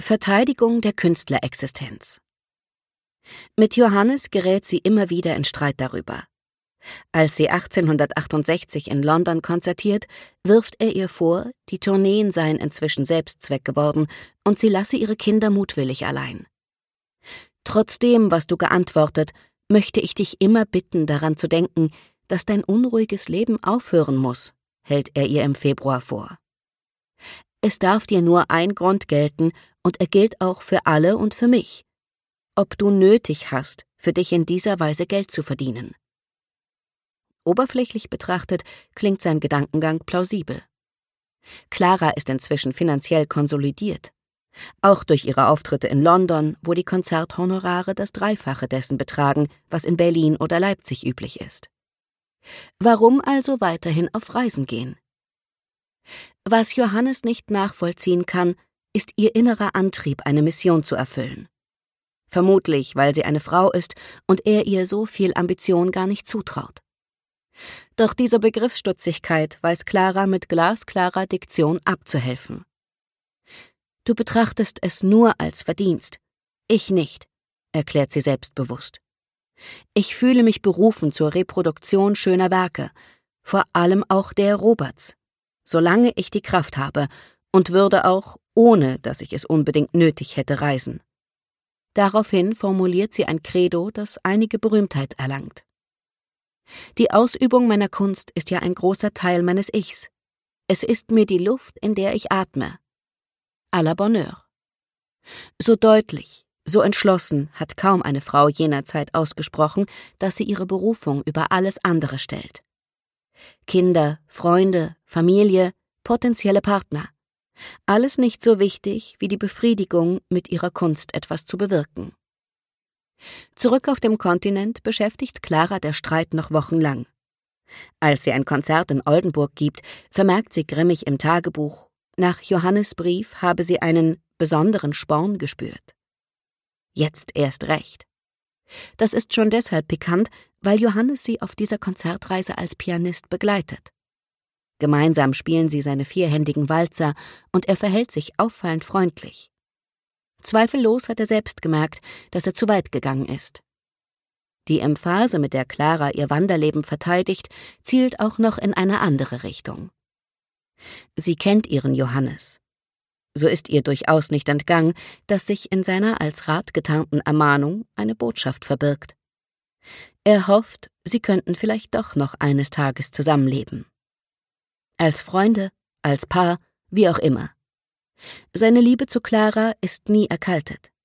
Verteidigung der Künstlerexistenz. Mit Johannes gerät sie immer wieder in Streit darüber. Als sie 1868 in London konzertiert, wirft er ihr vor, die Tourneen seien inzwischen Selbstzweck geworden und sie lasse ihre Kinder mutwillig allein. Trotzdem, was du geantwortet, möchte ich dich immer bitten, daran zu denken, dass dein unruhiges Leben aufhören muss, hält er ihr im Februar vor. Es darf dir nur ein Grund gelten, und er gilt auch für alle und für mich. Ob du nötig hast, für dich in dieser Weise Geld zu verdienen. Oberflächlich betrachtet klingt sein Gedankengang plausibel. Clara ist inzwischen finanziell konsolidiert. Auch durch ihre Auftritte in London, wo die Konzerthonorare das Dreifache dessen betragen, was in Berlin oder Leipzig üblich ist. Warum also weiterhin auf Reisen gehen? Was Johannes nicht nachvollziehen kann, ist ihr innerer Antrieb, eine Mission zu erfüllen. Vermutlich, weil sie eine Frau ist und er ihr so viel Ambition gar nicht zutraut. Doch dieser Begriffsstutzigkeit weiß Clara mit glasklarer Diktion abzuhelfen. Du betrachtest es nur als Verdienst, ich nicht, erklärt sie selbstbewusst. Ich fühle mich berufen zur Reproduktion schöner Werke, vor allem auch der Roberts, solange ich die Kraft habe, und würde auch, ohne dass ich es unbedingt nötig hätte, reisen. Daraufhin formuliert sie ein Credo, das einige Berühmtheit erlangt. Die Ausübung meiner Kunst ist ja ein großer Teil meines Ichs. Es ist mir die Luft, in der ich atme. À la bonne heure. So deutlich, so entschlossen hat kaum eine Frau jener Zeit ausgesprochen, dass sie ihre Berufung über alles andere stellt. Kinder, Freunde, Familie, potenzielle Partner. Alles nicht so wichtig wie die Befriedigung, mit ihrer Kunst etwas zu bewirken. Zurück auf dem Kontinent beschäftigt Clara der Streit noch wochenlang. Als sie ein Konzert in Oldenburg gibt, vermerkt sie grimmig im Tagebuch, nach Johannes' Brief habe sie einen besonderen Sporn gespürt. Jetzt erst recht. Das ist schon deshalb pikant, weil Johannes sie auf dieser Konzertreise als Pianist begleitet. Gemeinsam spielen sie seine vierhändigen Walzer und er verhält sich auffallend freundlich. Zweifellos hat er selbst gemerkt, dass er zu weit gegangen ist. Die Emphase, mit der Clara ihr Wanderleben verteidigt, zielt auch noch in eine andere Richtung. Sie kennt ihren Johannes. So ist ihr durchaus nicht entgangen, dass sich in seiner als Rat getarnten Ermahnung eine Botschaft verbirgt. Er hofft, sie könnten vielleicht doch noch eines Tages zusammenleben. Als Freunde, als Paar, wie auch immer. Seine Liebe zu Clara ist nie erkaltet.